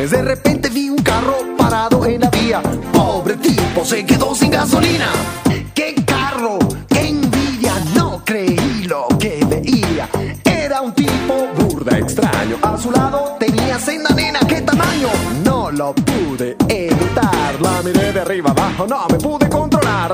calzones. De repente vi un carro parado en la vía. Pobre tipo, se quedó sin gasolina. ¡Qué carro! ¡Qué envidia! No creí lo que veía. Era un tipo burda extraño. A su lado tenía senda nena. ¿Qué tamaño? No lo pude evitar. La miré de arriba abajo, no me pude controlar.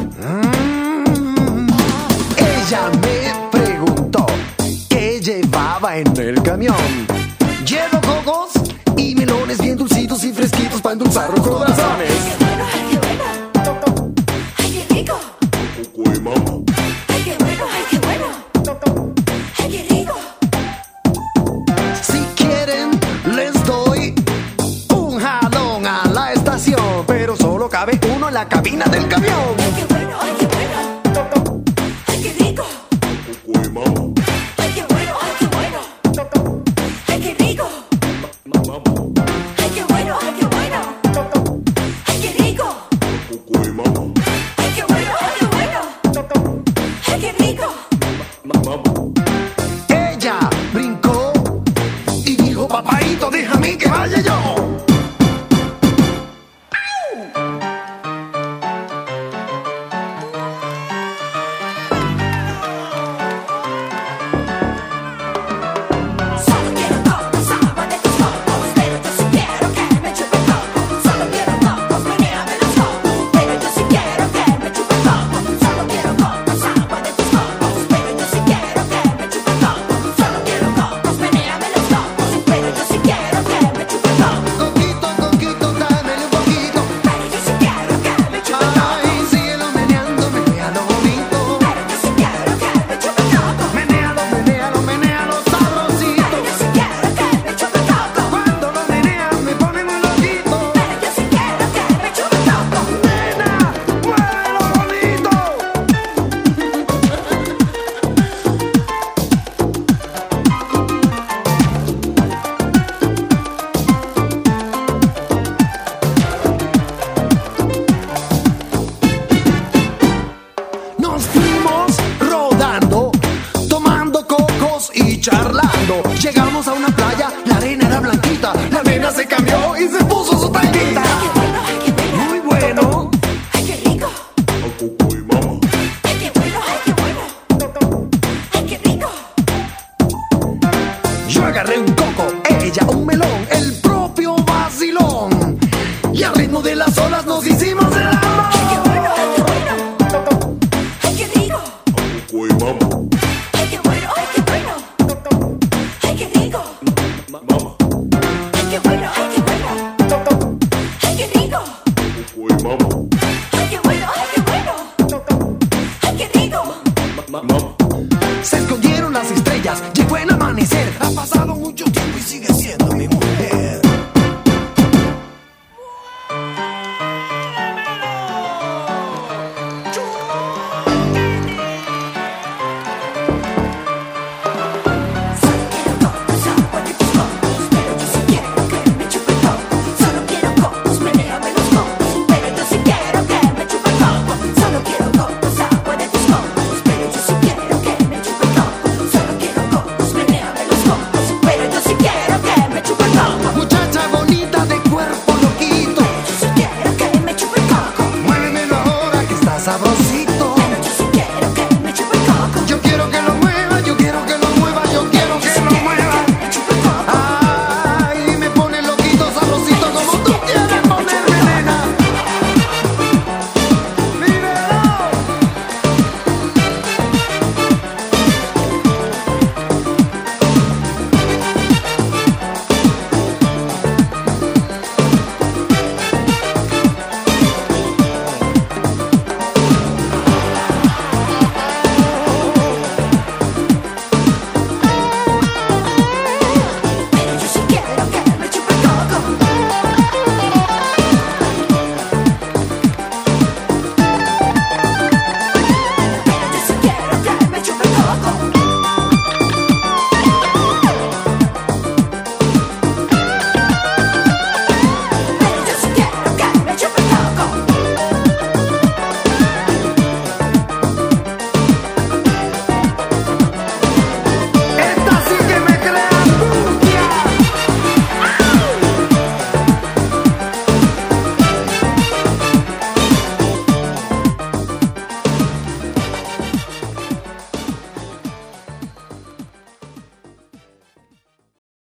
Ella me preguntó qué llevaba en el camión. Llevo cocos y melones bien dulcitos y fresquitos para endulzar los corazones. ¡Ay, qué bueno! ¡Ay, qué rico! Coco de mambo. ¡Ay, qué bueno! ¡Ay, qué bueno! ¡Ay, qué rico! Si quieren les doy un jalón a la estación, pero solo cabe uno en la cabina del camión. ¡Ay, qué bueno! ¡Ay, qué bueno! ¡Ay, qué rico! Coco de mambo. ¡Ay, qué bueno! ¡Ay, qué bueno! ¡Ay, qué rico! Mambo. ¡Ay, qué bueno! ¡Ay, qué bueno! ¡Ay, qué rico! Coco de mambo. ¡Ay, qué bueno! ¡Ay, qué bueno! ¡Ay, qué rico! Mambo. Ella brincó y dijo: papaito, déjame que vaya yo. Solo quiero cocos, agua de tus cocos, pero yo sí quiero que me chupen coco. Solo quiero cocos, menéame los cocos, pero yo sí quiero que me chupen coco. Solo quiero cocos, agua de tus cocos, pero yo sí quiero que me chupen coco. Solo quiero cocos, menéame los cocos, pero yo sí quiero que me chupen coco. Coquito, coquito, dámele un poquito. Pero yo sí quiero que me chupen coco. Ay, síguelo meneando, menealo bonito. Pero yo sí quiero que me chupen coco. Menealo, menealo, menealo sabrosito. Pero yo sí quiero que me chupen coco. Cuando lo meneas me pone muy loquito. Pero yo sí quiero que me chupen coco. Nena, muévelo bonito. Nos fuimos rodando, tomando cocos y charlando. Llegamos a una playa, la arena era blanquita. La nena se cambió y se puso su tanguita.